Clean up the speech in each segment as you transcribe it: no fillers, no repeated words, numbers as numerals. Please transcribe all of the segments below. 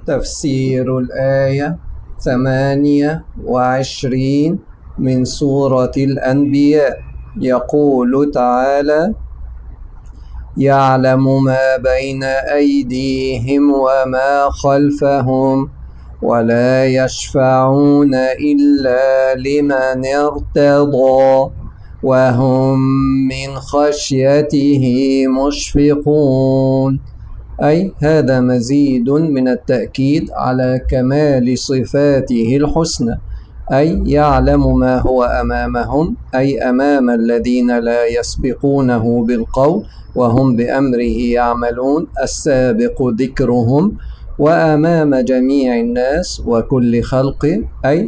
تفسير الآية 28 من سورة الأنبياء. يقول تعالى: يعلم ما بين أيديهم وما خلفهم ولا يشفعون إلا لمن ارتضى وهم من خشيته مشفقون. أي هذا مزيد من التأكيد على كمال صفاته الحسنى، أي يعلم ما هو أمامهم، أي أمام الذين لا يسبقونه بالقول وهم بأمره يعملون السابق ذكرهم، وأمام جميع الناس وكل خلق، أي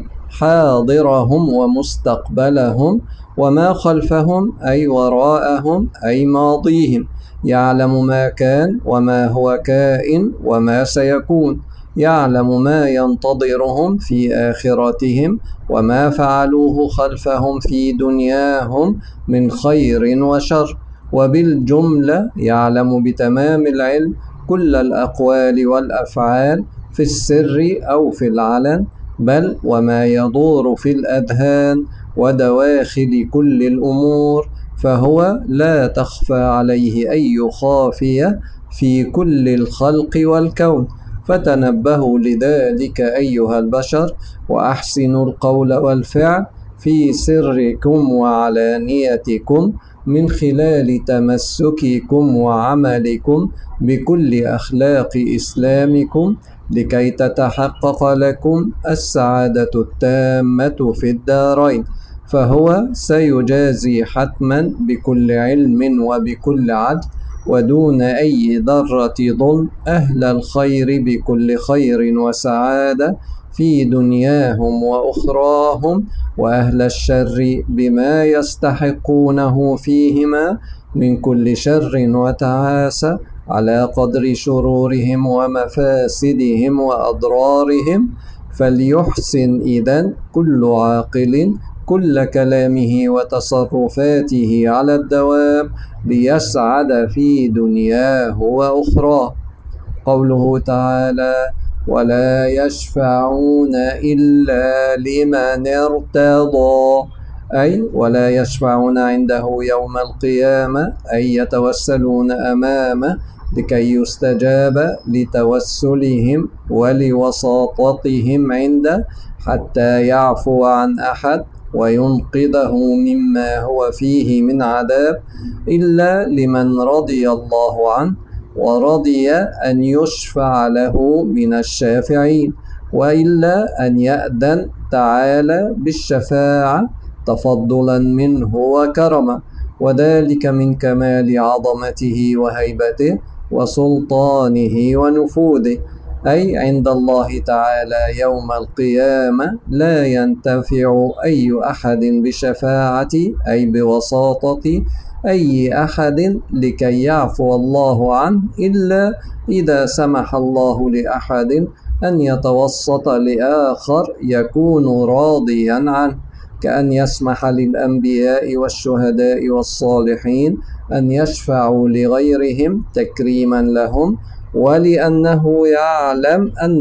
حاضرهم ومستقبلهم، وما خلفهم أي وراءهم أي ماضيهم. يعلم ما كان وما هو كائن وما سيكون، يعلم ما ينتظرهم في آخرتهم وما فعلوه خلفهم في دنياهم من خير وشر، وبالجملة يعلم بتمام العلم كل الأقوال والأفعال في السر أو في العلن، بل وما يدور في الأذهان ودواخل كل الأمور، فهو لا تخفى عليه أي خافية في كل الخلق والكون. فتنبهوا لذلك أيها البشر، وأحسنوا القول والفعل في سركم وعلانيتكم من خلال تمسككم وعملكم بكل أخلاق إسلامكم، لكي تتحقق لكم السعادة التامة في الدارين. فهو سيجازي حتما بكل علم وبكل عدل ودون أي ذرة ظلم أهل الخير بكل خير وسعادة في دنياهم وأخراهم، وأهل الشر بما يستحقونه فيهما من كل شر وتعاسة على قدر شرورهم ومفاسدهم وأضرارهم. فليحسن إذن كل عاقل كل كلامه وتصرفاته على الدوام ليسعد في دنياه وأخراه. قوله تعالى: ولا يشفعون إلا لمن ارتضى، أي ولا يشفعون عنده يوم القيامة، أي يتوسلون أمامه لكي يستجاب لتوسلهم ولوساطتهم عنده حتى يعفو عن أحد وينقذه مما هو فيه من عذاب، إلا لمن رضي الله عنه ورضي أن يشفع له من الشافعين، وإلا أن يأذن تعالى بالشفاعة تفضلا منه وكرما، وذلك من كمال عظمته وهيبته وسلطانه ونفوذه. أي عند الله تعالى يوم القيامة لا ينتفع أي أحد بشفاعة أي بوساطة أي أحد لكي يعفو الله عنه، إلا إذا سمح الله لأحد أن يتوسط لآخر يكون راضيا عنه، كأن يسمح للأنبياء والشهداء والصالحين أن يشفعوا لغيرهم تكريما لهم، ولأنه يعلم أن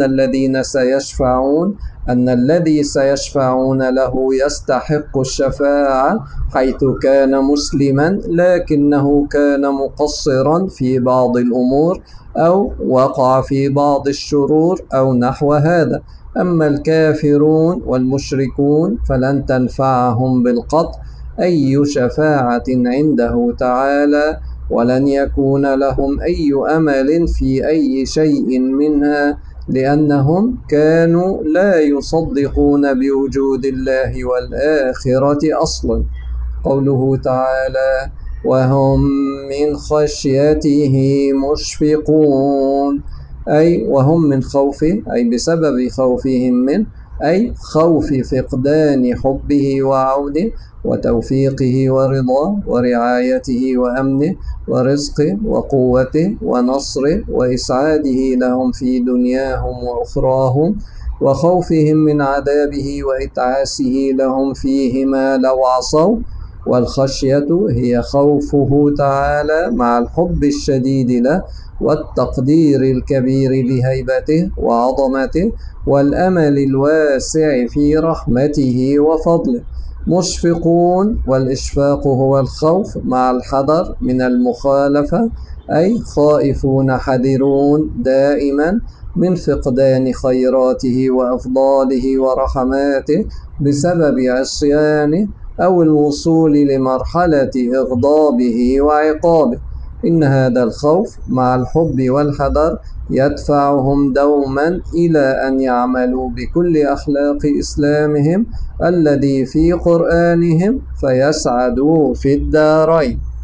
الذي سيشفعون له يستحق الشفاعة، حيث كان مسلما لكنه كان مقصرا في بعض الأمور أو وقع في بعض الشرور أو نحو هذا. أما الكافرون والمشركون فلن تنفعهم بالقطع أي شفاعة عنده تعالى، ولن يكون لهم أي أمل في أي شيء منها، لأنهم كانوا لا يصدقون بوجود الله والآخرة أصلا. قوله تعالى: وهم من خشيته مشفقون، أي وهم من خوفه، أي بسبب خوفهم منه، أي خوف فقدان حبه وعونه وتوفيقه ورضاه ورعايته وأمنه ورزقه وقوته ونصره وإسعاده لهم في دنياهم وأخراهم، وخوفهم من عذابه وإتعاسه لهم فيهما لو عصوا، والخشية هي خوفه تعالى مع الحب الشديد له والتقدير الكبير لهيبته وعظمته والأمل الواسع في رحمته وفضله. مشفقون، والإشفاق هو الخوف مع الحذر من المخالفة، أي خائفون حذرون دائما من فقدان خيراته وأفضاله ورحماته بسبب عصيانه أو الوصول لمرحلة إغضابه وعقابه. إن هذا الخوف مع الحب والحذر يدفعهم دوما إلى أن يعملوا بكل أخلاق إسلامهم الذي في قرآنهم فيسعدوا في الدارين.